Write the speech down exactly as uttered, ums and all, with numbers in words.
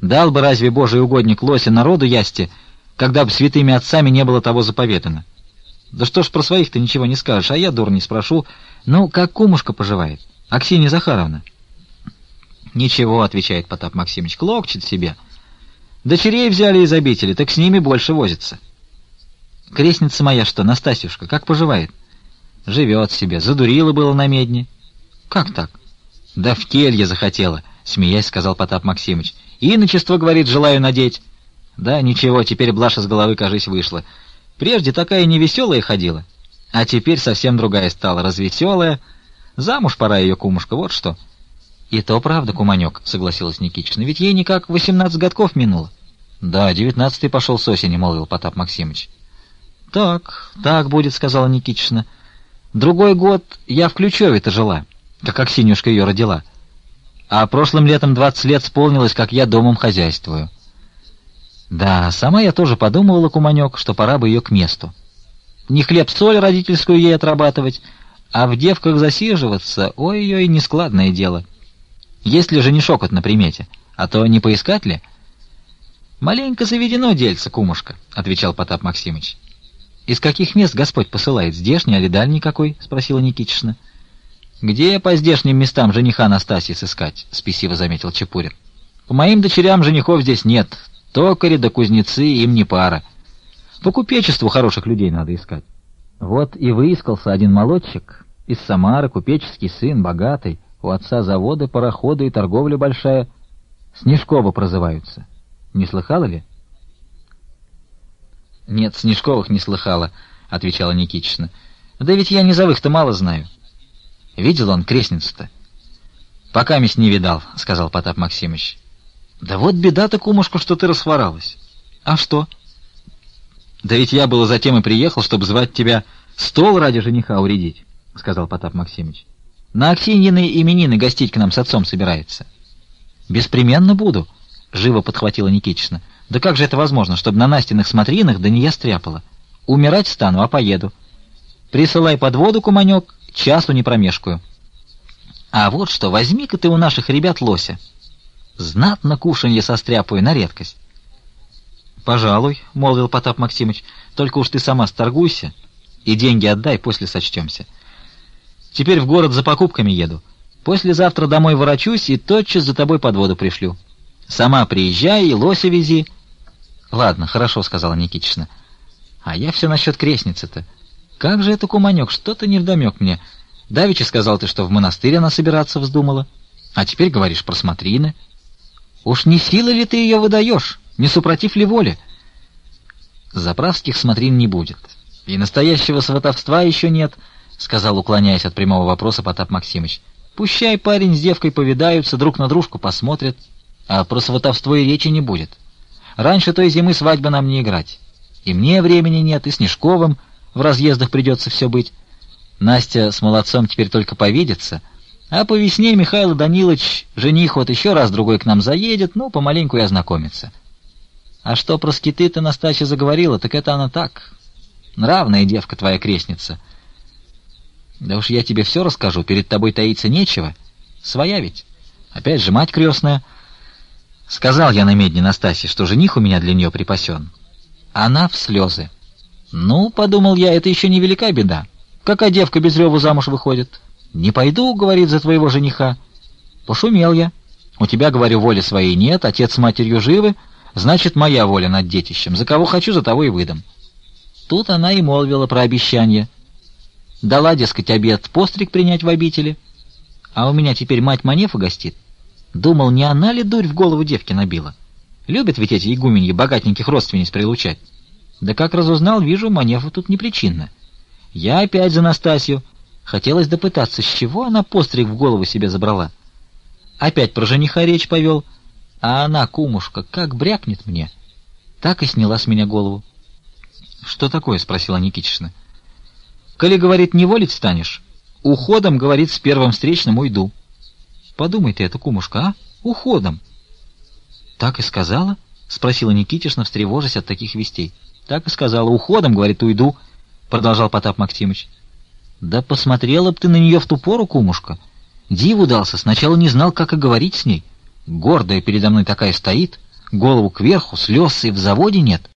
Дал бы разве Божий угодник лося народу ясти, когда бы святыми отцами не было того заповедано? Да что ж про своих-то ничего не скажешь, а я, дур, не спрошу. Ну, как кумушка поживает? Аксинья Захаровна? Ничего, отвечает Потап Максимыч, клокчет себе. Дочерей взяли из обители, так с ними больше возится. Крестница моя что, Настасьюшка, как поживает? Живет себе, задурила было на медне. Как так? Да в келье захотела, смеясь, сказал Потап Максимыч. Иночество, говорит, желаю надеть. Да ничего, теперь блажь с головы, кажись, вышла. Прежде такая невеселая ходила, а теперь совсем другая стала, развеселая. Замуж пора ее, кумушка, вот что. И то правда, куманек, согласилась Никитична, ведь ей никак восемнадцать годков минуло. Да, девятнадцатый пошел с осени, молвил Потап Максимыч. Так, так будет, сказала Никитична. Другой год я в Ключеве-то жила, как Аксинюшка ее родила. А прошлым летом двадцать лет сполнилось, как я домом хозяйствую. Да, сама я тоже подумывала, куманек, что пора бы ее к месту. Не хлеб-соль родительскую ей отрабатывать, а в девках засиживаться, ой-ой, нескладное дело. Есть ли женишок на примете, а то не поискать ли? Маленько заведено дельце, кумушка, отвечал Потап Максимыч. Из каких мест Господь посылает, здешний или дальний какой? Спросила Никитична. Где по здешним местам жениха Настасьи сыскать? Спесиво заметил Чепурин. По моим дочерям женихов здесь нет, токари да кузнецы им не пара. По купечеству хороших людей надо искать. Вот и выискался один молодчик из Самары, купеческий сын, богатый, у отца заводы, пароходы и торговля большая. Снежкова прозываются. Не слыхала ли? Нет, Снежковых не слыхала, отвечала Никитична. Да ведь я низовых-то мало знаю. Видел он крестницу-то? Покаместь не видал, сказал Потап Максимыч. Да вот беда-то, кумушка, что ты расхворалась. А что? Да ведь я было затем и приехал, чтобы звать тебя стол ради жениха урядить, сказал Потап Максимыч. На Аксиньины именины гостить к нам с отцом собирается. Беспременно буду, живо подхватила Никитична. Да как же это возможно, чтобы на Настиных смотринах да не я стряпала? Умирать стану, а поеду. Присылай подводу, куманек, часу не промешкаю. А вот что, возьми-ка ты у наших ребят лося. Знатно кушанье состряпаю на редкость. Пожалуй, молвил Потап Максимыч, только уж ты сама сторгуйся и деньги отдай, после сочтемся. Теперь в город за покупками еду. Послезавтра домой ворочусь и тотчас за тобой подводу пришлю. Сама приезжай и лося вези. Ладно, хорошо, сказала Никитична. А я все насчет крестницы-то. Как же это, куманек, что-то невдомек мне. Давеча сказал ты, что в монастырь она собираться вздумала, а теперь говоришь про смотрины. Уж не силой ли ты ее выдаешь, не супротив ли воли? Заправских смотрин не будет, и настоящего сватовства еще нет, сказал, уклоняясь от прямого вопроса Потап Максимыч. Пущай парень с девкой повидаются, друг на дружку посмотрят, а про сватовство и речи не будет. Раньше той зимы свадьбы нам не играть. И мне времени нет, и Снежковым в разъездах придется все быть. Настя с молодцом теперь только повидится, а по весне Михаил Данилович, жених, вот еще раз-другой к нам заедет, ну, помаленьку и ознакомится. А что про скиты-то Настасья заговорила, так это она так. Нравная девка твоя крестница. Да уж я тебе все расскажу, перед тобой таиться нечего. Своя ведь. Опять же, мать крестная. Сказал я на медне Настасье, что жених у меня для нее припасен. Она в слезы. Ну, подумал я, это еще не велика беда. Какая девка без реву замуж выходит? Не пойду, говорит, за твоего жениха. Пошумел я. У тебя, говорю, воли своей нет, отец с матерью живы, значит, моя воля над детищем. За кого хочу, за того и выдам. Тут она и молвила про обещание. Дала, дескать, обед постриг принять в обители. А у меня теперь мать Манефа гостит. Думал, не она ли дурь в голову девки набила? Любят ведь эти игуменьи богатеньких родственниц прилучать. Да как разузнал, вижу, Манефа тут непричинна. Я опять за Настасью. Хотелось допытаться, с чего она постриг в голову себе забрала. Опять про жениха речь повел, а она, кумушка, как брякнет мне. Так и сняла с меня голову. — Что такое? — спросила Никитична. — Коли, говорит, не волить станешь, уходом, говорит, с первым встречным уйду. — Подумай ты это, кумушка, а? Уходом. — Так и сказала? — спросила Никитична, встревожась от таких вестей. — Так и сказала. Уходом, говорит, уйду, — продолжал Потап Максимыч. — Да посмотрела б ты на нее в ту пору, кумушка. Диву дался, сначала не знал, как и говорить с ней. Гордая передо мной такая стоит, голову кверху, слез и в заводе нет.